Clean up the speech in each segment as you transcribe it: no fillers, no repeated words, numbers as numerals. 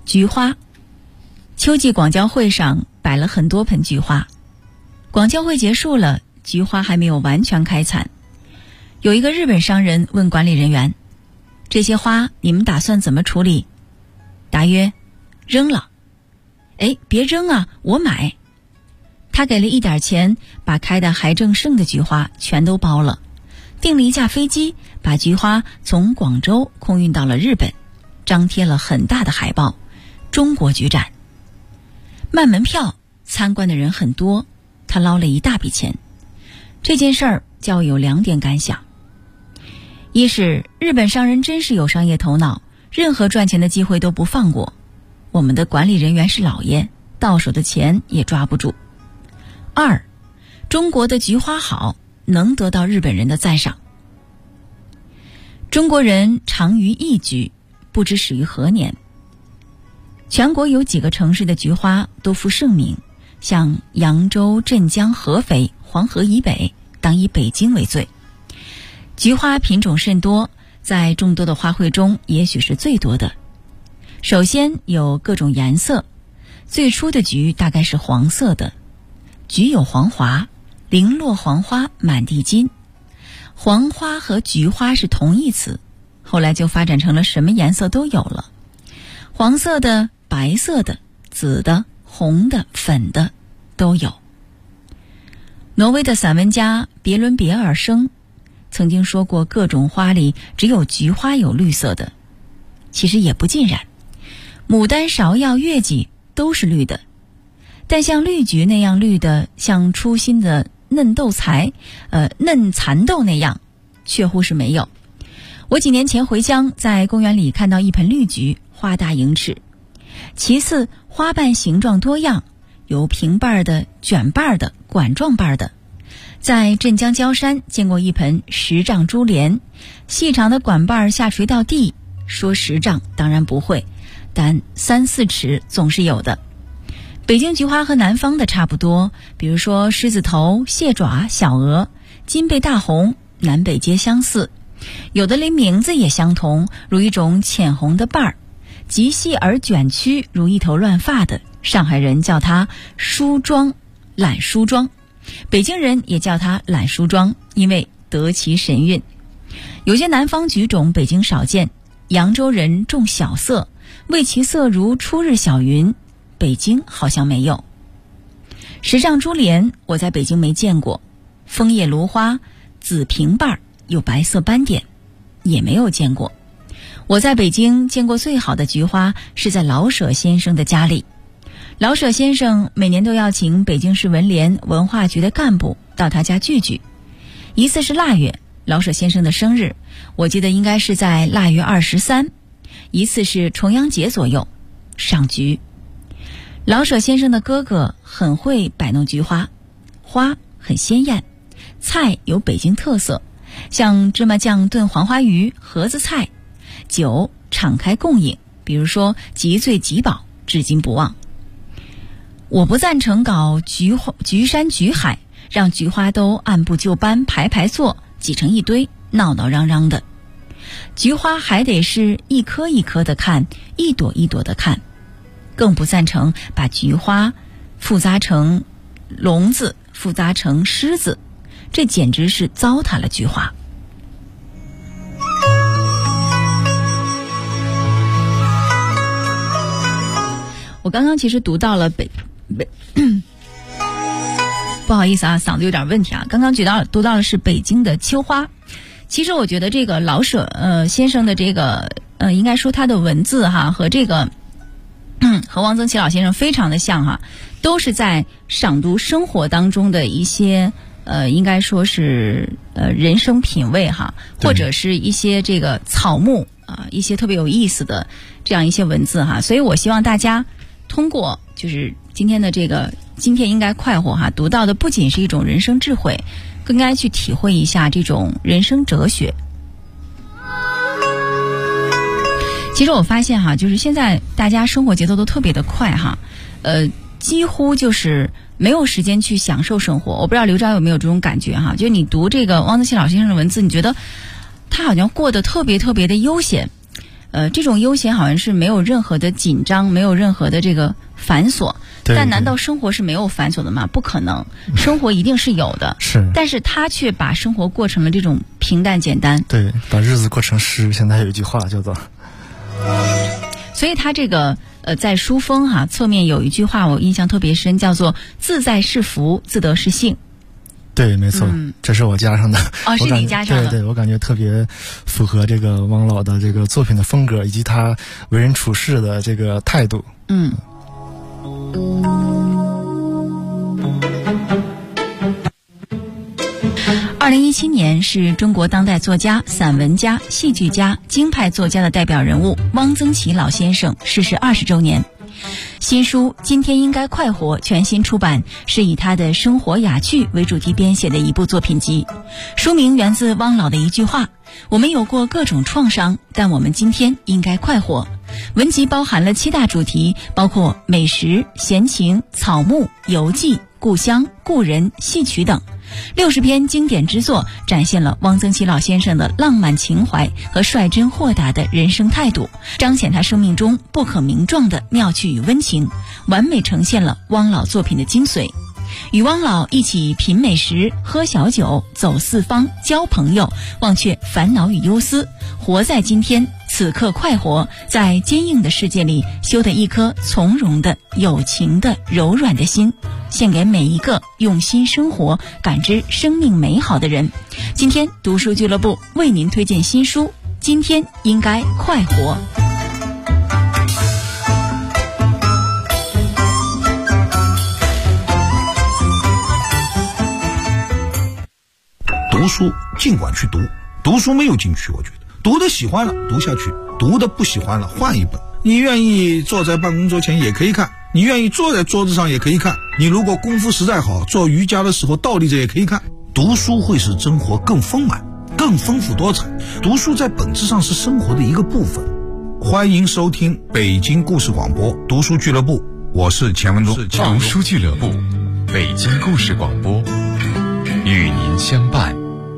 菊花。秋季广交会上摆了很多盆菊花，广交会结束了，菊花还没有完全开残。有一个日本商人问管理人员，这些花你们打算怎么处理？答曰，扔了。别扔啊，我买。他给了一点钱，把开的还正盛的菊花全都包了，订了一架飞机，把菊花从广州空运到了日本，张贴了很大的海报，中国菊展。卖门票，参观的人很多，他捞了一大笔钱。这件事儿叫我有2点感想。一是日本商人真是有商业头脑，任何赚钱的机会都不放过。我们的管理人员是老爷，到手的钱也抓不住。2，中国的菊花好，能得到日本人的赞赏。中国人长于一菊，不知始于何年。全国有几个城市的菊花都负盛名，像扬州、镇江、合肥、黄河以北，当以北京为最。菊花品种甚多，在众多的花卉中也许是最多的。首先有各种颜色，最初的菊大概是黄色的。菊有黄华，零落黄花满地金。黄花和菊花是同义词，后来就发展成了什么颜色都有了。黄色的、白色的、紫的、红的、粉的都有。挪威的散文家别伦别尔生曾经说过，各种花里只有菊花有绿色的。其实也不尽然，牡丹、芍药、月季都是绿的，但像绿菊那样绿的，像初心的嫩蚕豆那样，却乎是没有。我几年前回乡，在公园里看到一盆绿菊，花大盈尺。其次，花瓣形状多样，有平瓣的、卷瓣的、管状瓣的。在镇江焦山见过一盆10丈珠帘，细长的管瓣下垂到地，说10丈当然不会，但3、4尺总是有的。北京菊花和南方的差不多，比如说狮子头、蟹爪、小鹅、金背大红，南北皆相似，有的连名字也相同，如一种浅红的瓣儿，极细而卷曲，如一头乱发的，上海人叫它梳妆、懒梳妆，北京人也叫它懒梳妆，因为得其神韵。有些南方菊种北京少见，扬州人重小色，为其色如初日小云，北京好像没有。10丈珠帘我在北京没见过，枫叶芦花紫平瓣有白色斑点也没有见过。我在北京见过最好的菊花是在老舍先生的家里。老舍先生每年都要请北京市文联文化局的干部到他家聚聚，一次是腊月，老舍先生的生日，我记得应该是在腊月23，一次是重阳节左右，赏菊。老舍先生的哥哥很会摆弄菊花，花很鲜艳，菜有北京特色，像芝麻酱炖黄花鱼、盒子菜，酒敞开共饮，比如说极醉极饱，至今不忘。我不赞成搞菊山菊海，让菊花都按部就班排排坐，挤成一堆，闹闹嚷嚷的。菊花还得是一颗一颗的看，一朵一朵的看。更不赞成把菊花复杂成笼子，复杂成狮子，这简直是糟蹋了菊花。我刚刚其实读到了不好意思啊，嗓子有点问题啊。刚刚读到的是北京的秋花。其实我觉得这个老舍先生的这个应该说他的文字哈和这个和汪曾祺老先生非常的像哈，都是在赏读生活当中的一些应该说是人生品味哈，或者是一些这个草木一些特别有意思的这样一些文字哈。所以我希望大家通过就是今天的这个今天应该快活哈，读到的不仅是一种人生智慧，更该去体会一下这种人生哲学。其实我发现哈，就是现在大家生活节奏都特别的快哈，几乎就是没有时间去享受生活。我不知道刘钊有没有这种感觉哈，就是你读这个汪曾祺老先生的文字，你觉得他好像过得特别特别的悠闲， 这种悠闲好像是没有任何的紧张，没有任何的这个繁琐。但难道生活是没有繁琐的吗？不可能，生活一定是有的。 是， 但是他却把生活过成了这种平淡简单。 对，把日子过成诗。现在有一句话叫做， 所以他这个在书封哈侧面有一句话我印象特别深，叫做自在是福，自得是幸。 对，没错，这是我加上的。 是你加上的。 对，我感觉特别符合这个汪老的这个作品的风格，以及他为人处事的这个态度。 2017年是中国当代作家、散文家、戏剧家、京派作家的代表人物汪曾祺老先生逝世20周年。新书《今天应该快活》全新出版，是以他的生活雅趣为主题编写的一部作品集。书名源自汪老的一句话：我们有过各种创伤，但我们今天应该快活。文集包含了7大主题，包括美食、闲情、草木、游记、故乡、故人、戏曲等。60篇经典之作展现了汪曾祺老先生的浪漫情怀和率真豁达的人生态度，彰显他生命中不可名状的妙趣与温情，完美呈现了汪老作品的精髓。与汪老一起品美食、喝小酒、走四方、交朋友，忘却烦恼与忧思，活在今天，此刻快活，在坚硬的世界里修得一颗从容的、有情的、柔软的心，献给每一个用心生活、感知生命美好的人。今天读书俱乐部为您推荐新书《今天应该快活》。 读书尽管去读，读书没有禁区，我觉得读的喜欢了读下去，读的不喜欢了换一本。你愿意坐在办公桌前也可以看，你愿意坐在桌子上也可以看，你如果功夫实在好，做瑜伽的时候倒立着也可以看。读书会使生活更丰满、更丰富多彩。读书在本质上是生活的一个部分。欢迎收听北京故事广播读书俱乐部，我是钱文忠。 读书俱乐部，北京故事广播，与您相伴。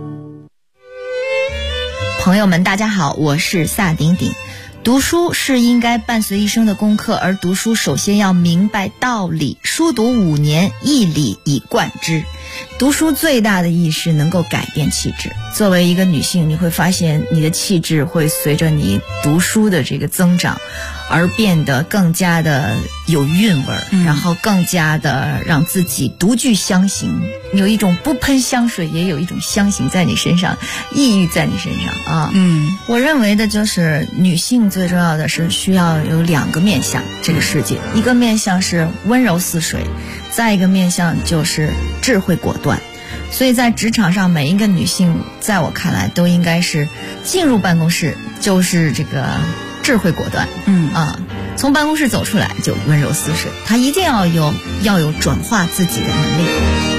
朋友们大家好，我是萨顶顶。读书是应该伴随一生的功课，而读书首先要明白道理，书读5年，一理以贯之。读书最大的意义是能够改变气质。作为一个女性，你会发现你的气质会随着你读书的这个增长而变得更加的有韵味，然后更加的让自己独具香型，有一种不喷香水也有一种香型在你身上，抑郁在你身上啊。我认为的就是女性最重要的是需要有2个面向这个世界，一个面向是温柔似水，再一个面向就是智慧果断。所以在职场上，每一个女性在我看来都应该是进入办公室就是这个智慧果断，从办公室走出来就温柔似水，她一定要有转化自己的能力。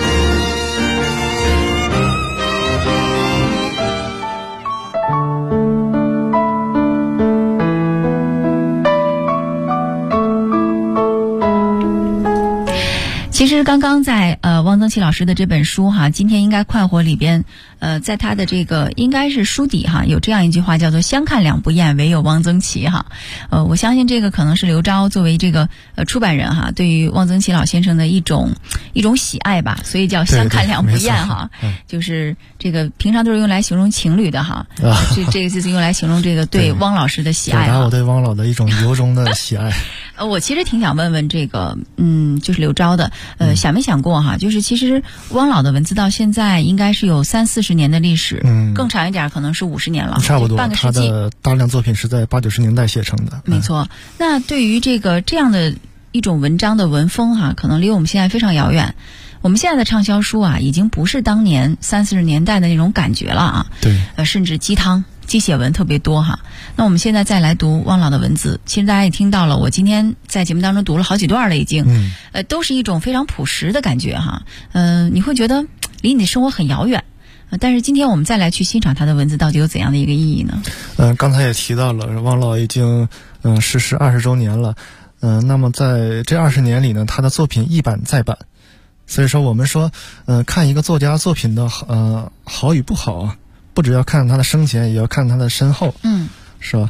其实刚刚在汪曾祺老师的这本书哈，今天应该快活里边，在他的这个应该是书底哈，有这样一句话叫做相看两不厌，唯有汪曾祺哈。我相信这个可能是刘钊作为这个出版人哈，对于汪曾祺老先生的一种喜爱吧，所以叫相看两不厌哈。就是这个平常都是用来形容情侣的哈，这个字是用来形容这个对汪老师的喜爱， 表达我对汪老的一种由衷的喜爱。 我其实挺想问问这个，就是刘钊的，想没想过哈？就是其实汪老的文字到现在应该是有30-40年的历史，更长一点可能是50年了， 差不多。 半个世纪。 他的大量作品是在80-90年代写成的。 没错。那对于这样的一种文章的文风哈，可能离我们现在非常遥远。我们现在的畅销书啊，已经不是当年30-40年代的那种感觉了啊。 对。 甚至鸡汤。鸡血文特别多哈，那我们现在再来读汪老的文字，其实大家也听到了，我今天在节目当中读了好几段了已经，都是一种非常朴实的感觉哈，你会觉得离你的生活很遥远，但是今天我们再来去欣赏他的文字到底有怎样的一个意义呢？ 刚才也提到了，汪老已经逝世20周年了，那么在这20年里呢，他的作品一版再版，所以说我们说，看一个作家作品的好与不好啊，不只要看他的生前，也要看他的身后，是吧？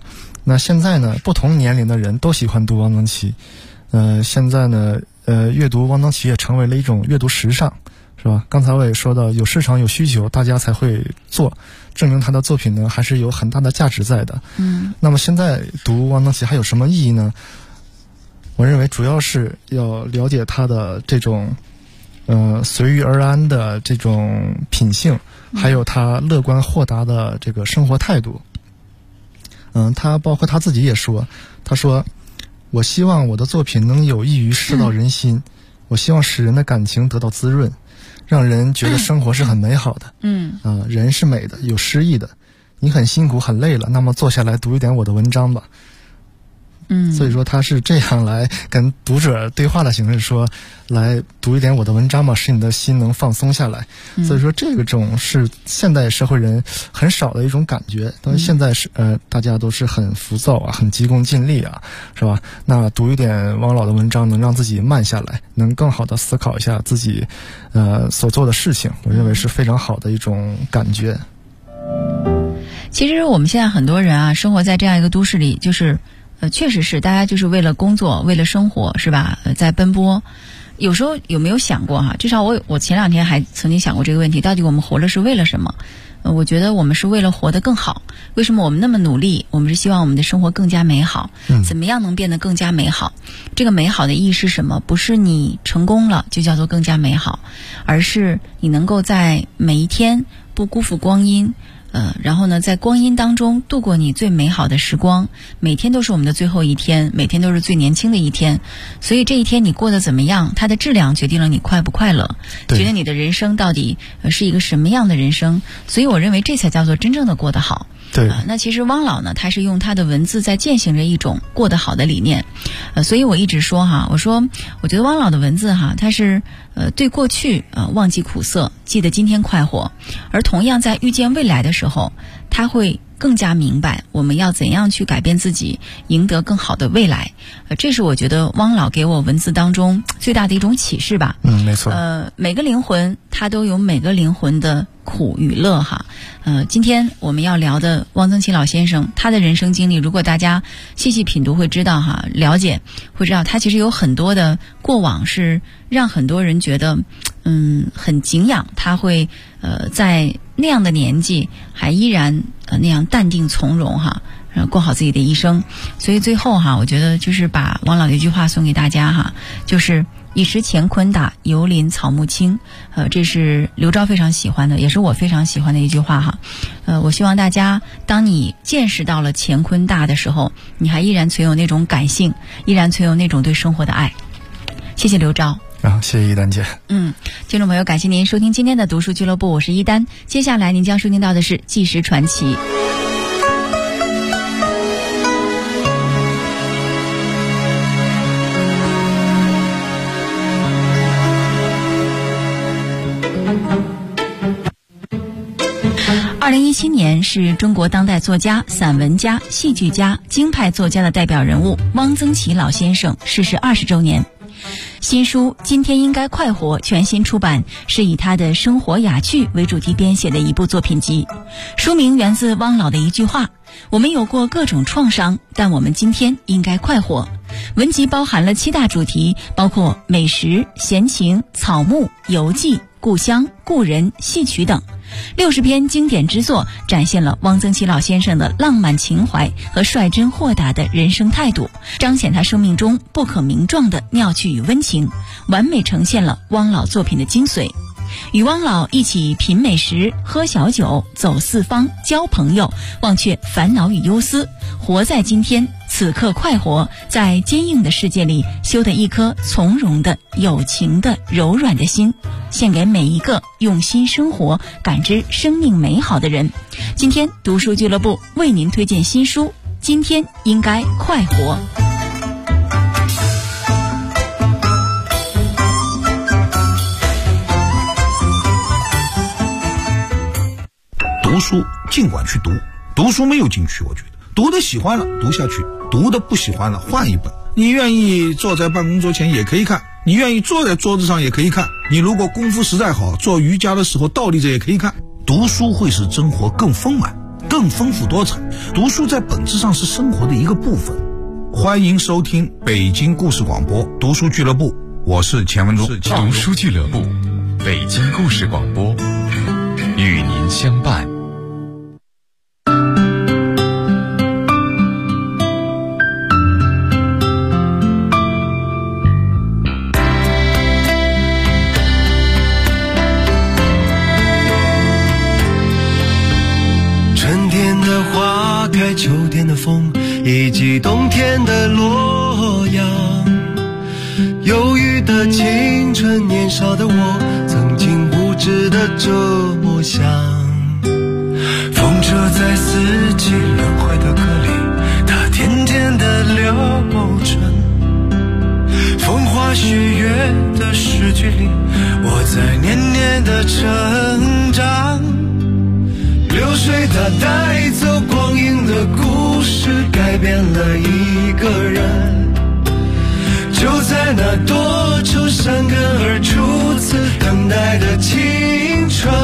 那现在呢，不同年龄的人都喜欢读汪曾祺。现在呢，阅读汪曾祺也成为了一种阅读时尚，是吧？刚才我也说到，有市场有需求，大家才会做，证明他的作品呢还是有很大的价值在的。那么现在读汪曾祺还有什么意义呢？我认为主要是要了解他的这种随遇而安的这种品性，还有他乐观豁达的这个生活态度。他包括他自己也说，他说，我希望我的作品能有益于世道人心，我希望使人的感情得到滋润，让人觉得生活是很美好的。人是美的，有诗意的。你很辛苦很累了，那么坐下来读一点我的文章吧。所以说他是这样来跟读者对话的形式说，来读一点我的文章吧，使你的心能放松下来。所以说这种是现代社会人很少的一种感觉。但是现在是大家都是很浮躁啊，很急功近利啊，是吧？那读一点汪老的文章，能让自己慢下来，能更好的思考一下自己所做的事情，我认为是非常好的一种感觉。 其实我们现在很多人啊，生活在这样一个都市里，就是确实是大家就是为了工作，为了生活，是吧？在奔波。有时候有没有想过哈？至少我前2天还曾经想过这个问题，到底我们活了是为了什么？我觉得我们是为了活得更好。为什么我们那么努力？我们是希望我们的生活更加美好。怎么样能变得更加美好？这个美好的意义是什么？不是你成功了就叫做更加美好，而是你能够在每一天不辜负光阴。然后呢，在光阴当中度过你最美好的时光。每天都是我们的最后一天，每天都是最年轻的一天。所以这一天你过得怎么样，它的质量决定了你快不快乐，决定你的人生到底是一个什么样的人生。所以我认为这才叫做真正的过得好。 对， 那其实汪老呢，他是用他的文字在践行着一种过得好的理念。所以我一直说哈，我觉得汪老的文字哈，他是对过去忘记苦涩，记得今天快活，而同样在遇见未来的时候，他会更加明白我们要怎样去改变自己，赢得更好的未来。这是我觉得汪老给我文字当中最大的一种启示吧。 没错。 每个灵魂它都有每个灵魂的苦与乐哈。今天我们要聊的汪曾祺老先生，他的人生经历，如果大家细细品读会知道哈，了解会知道他其实有很多的过往是让很多人觉得很敬仰。他会在那样的年纪还依然那样淡定从容哈，过好自己的一生。所以最后哈，我觉得就是把汪老的一句话送给大家哈，就是一时乾坤大，油林草木青。这是刘钊非常喜欢的，也是我非常喜欢的一句话哈。我希望大家，当你见识到了乾坤大的时候，你还依然存有那种感性，依然存有那种对生活的爱。谢谢刘钊。 谢谢一丹姐。 听众朋友，感谢您收听今天的读书俱乐部，我是一丹。接下来您将收听到的是纪实传奇。2017年是中国当代作家、散文家、戏剧家、京派作家的代表人物汪曾祺老先生逝世20周年。新书《今天应该快活》全新出版，是以他的生活雅趣为主题编写的一部作品集。书名源自汪老的一句话：我们有过各种创伤，但我们今天应该快活。文集包含了7大主题，包括美食、闲情、草木、游记、故乡、故人、戏曲等。60篇经典之作展现了汪曾祺老先生的浪漫情怀和率真豁达的人生态度，彰显他生命中不可名状的妙趣与温情，完美呈现了汪老作品的精髓。与汪老一起品美食、喝小酒、走四方、交朋友，忘却烦恼与忧思，活在今天，此刻快活，在坚硬的世界里修得一颗从容的、有情的、柔软的心，献给每一个用心生活、感知生命美好的人。今天读书俱乐部为您推荐新书《今天应该快活》。 读书尽管去读，读书没有禁区，我觉得读的喜欢了读下去，读的不喜欢了换一本。你愿意坐在办公桌前也可以看，你愿意坐在桌子上也可以看，你如果功夫实在好，做瑜伽的时候倒立着也可以看。读书会使生活更丰满， 更丰富多彩。读书在本质上是生活的一个部分。欢迎收听北京故事广播读书俱乐部，我是钱文忠。 读书俱乐部，北京故事广播，与您相伴。 春天的花开，秋天的风，以及冬天的洛阳。忧郁的青春，年少的我，曾经无知的这么想。风车在四季轮回的歌里，它甜甜的流转。风花雪月的诗句里，我在年年的成长。流水它带走光阴的故事，改变了一个人。就在那多愁善感而初次等待的青春。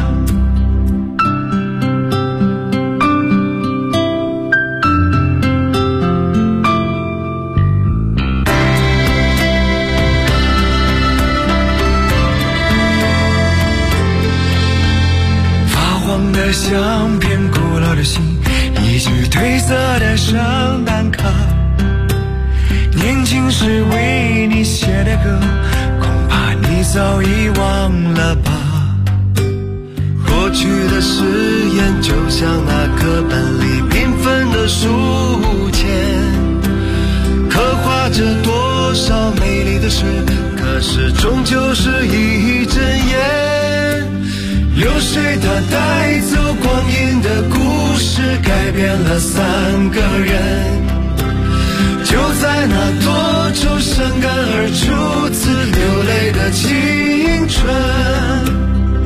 的相片，古老的信，一句褪色的圣诞卡。年轻时为你写的歌，恐怕你早已忘了吧。过去的誓言，就像那课本里缤纷的书签，刻画着多少美丽的诗，可是终究是一阵烟。流水它带走光阴的故事，改变了三个人。就在那多愁善感而初次流泪的青春。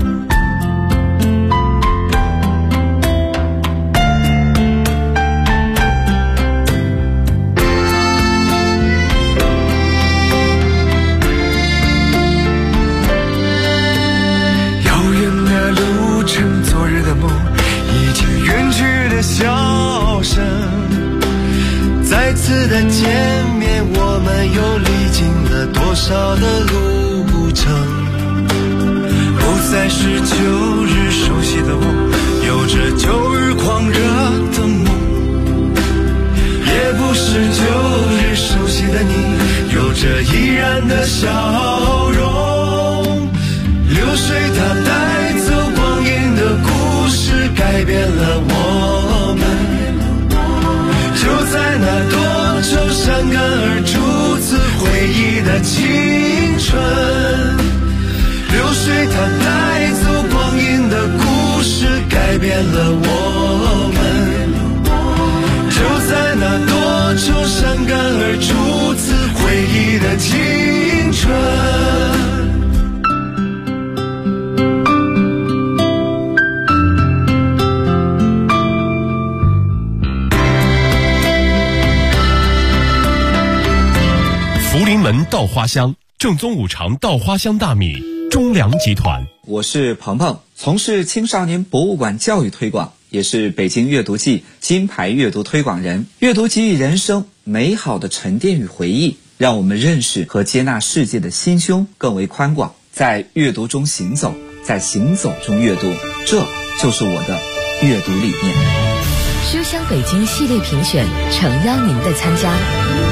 昨日的梦，以及远去的笑声，再次的见面，我们又历经了多少的路程。不再是旧日熟悉的我，有着旧日狂热的梦，也不是旧日熟悉的你，有着依然的笑容。流水它带走光阴的故事，改变了我们。就在那多愁善感而初次回忆的青春。流水它带走光阴的故事，改变了我们。就在那多愁善感而初次回忆的青春。 福临门稻花香，正宗五常稻花香大米，中粮集团。 我是鹏鹏，从事青少年博物馆教育推广，也是北京阅读季金牌阅读推广人。阅读给予人生美好的沉淀与回忆，让我们认识和接纳世界的心胸更为宽广。在阅读中行走，在行走中阅读，这就是我的阅读理念。 书香北京系列评选诚邀您的参加。